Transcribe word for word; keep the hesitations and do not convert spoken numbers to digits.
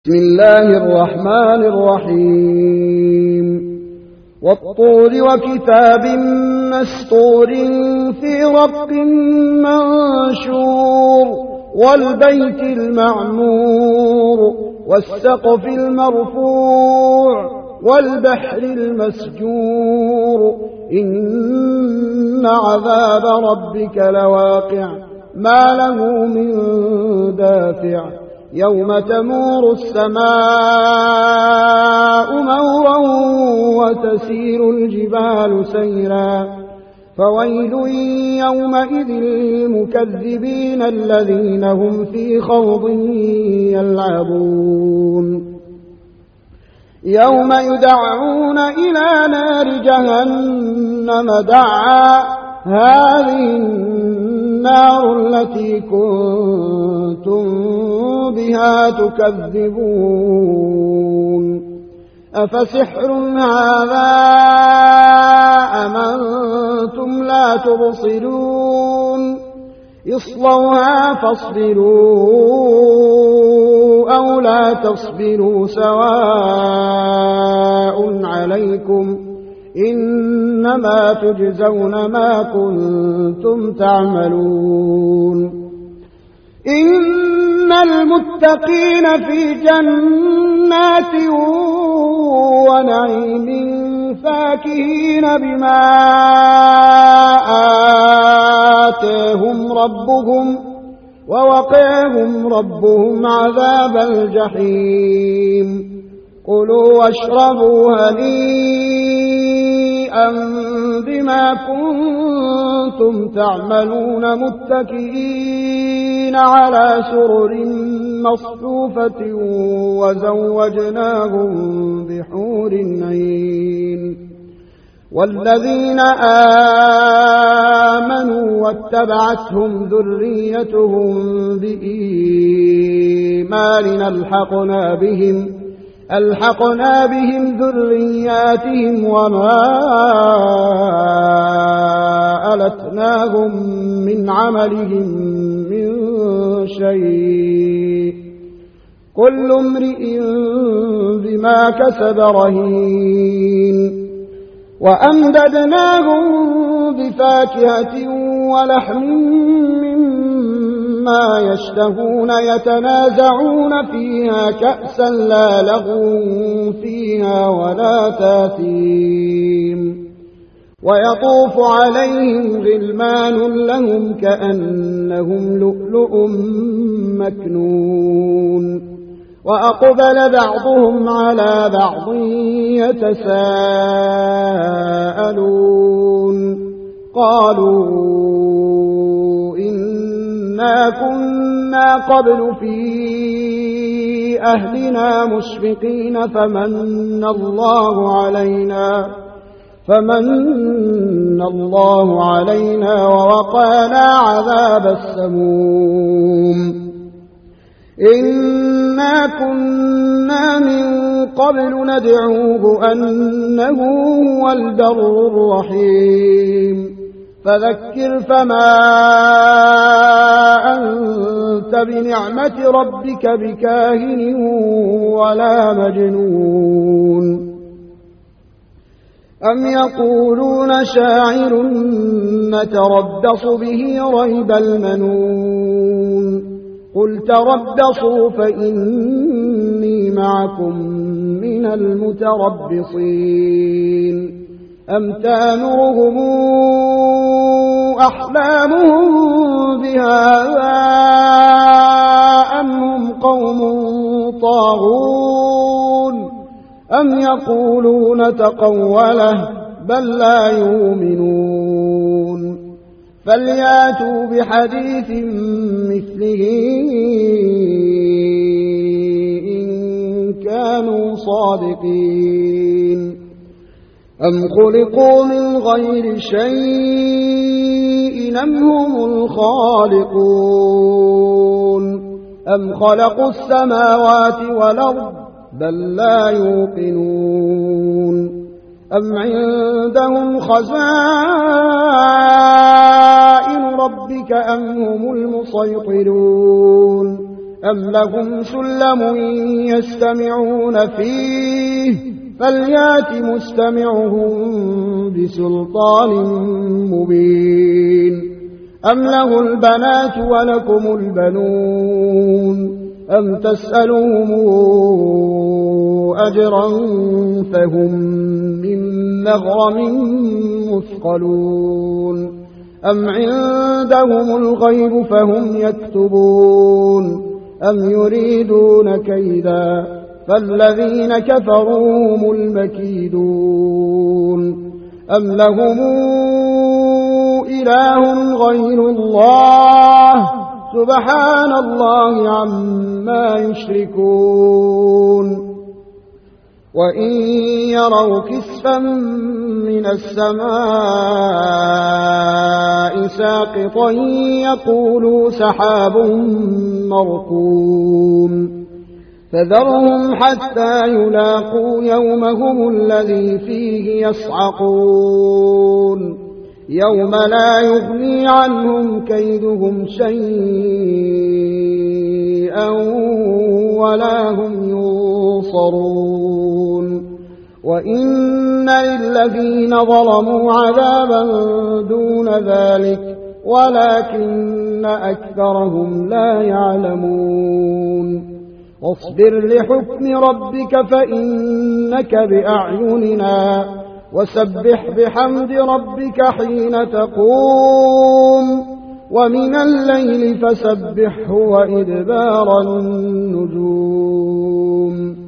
بسم الله الرحمن الرحيم والطور وكتاب مسطور في رق منشور والبيت المعمور والسقف المرفوع والبحر المسجور إن عذاب ربك لواقع ما له من دافع يوم تمور السماء مورا وتسير الجبال سيرا فويل يومئذ للمكذبين الذين هم في خوض يلعبون يوم يدعون إلى نار جهنم دعا هذه النار التي كنتم بها تكذبون أفسحر هذا أم أنتم لا تبصرون اصلوها فاصبروا أو لا تصبروا سواء عليكم إنما تجزون ما كنتم تعملون إن المتقين في جنات ونعيم فاكهين بما آتاهم ربهم ووقاهم ربهم عذاب الجحيم كلوا واشربوا هنيئا بما كنتم تعملون متكئين على سرر مصفوفة وزوجناهم بحور عين والذين آمنوا واتبعتهم ذريتهم بإيمان ألحقنا بهم ألحقنا بهم ذرياتهم وما ألتناهم من عملهم من شيء كل امرئ بما كسب رهين وأمددناهم بفاكهة ولحم مما يشتهون يتنازعون فيها كأسا لا لغو فيها ولا تاثيم ويطوف عليهم غلمان لهم كأنهم لؤلؤ مكنون وأقبل بعضهم على بعض يتساءلون قالوا إنا كنا قبل في أهلنا مشفقين فمن الله علينا فمن الله علينا ووقانا عذاب السموم إنا كنا من قبل ندعوه أنه هو البر الرحيم فذكر فما أنت بنعمة ربك بكاهن ولا مجنون أم يقولون شاعر نتربص به ريب المنون قل تربصوا فإني معكم من المتربصين أم تامرهم أحلامهم بهذا أم هم قوم طاغون أم يقولون تقوله بل لا يؤمنون فلياتوا بحديث مثله إن كانوا صادقين أم خلقوا من غير شيء أم هم الخالقون أم خلقوا السماوات والأرض بل لا يوقنون أم عندهم خزائن ربك أم هم المسيطرون أم لهم سلم يستمعون فيه فليات مستمعهم بسلطان مبين أم له البنات ولكم البنون أم تسألهم أجرا فهم من مغرم مثقلون أم عندهم الغيب فهم يكتبون أم يريدون كيدا فالذين كفروا هم المكيدون أم لهم إله غير الله سبحان الله عما يشركون وإن يروا كسفا من السماء ساقطا يقولوا سحاب مركوم فذرهم حتى يلاقوا يومهم الذي فيه يصعقون يوم لا يغني عنهم كيدهم شيئا ولا هم ينصرون وإن للذين ظلموا عذابا دون ذلك ولكن أكثرهم لا يعلمون واصبر لحكم ربك فإنك بأعيننا وسبح بحمد ربك حين تقوم ومن الليل فسبحه وإدبار النجوم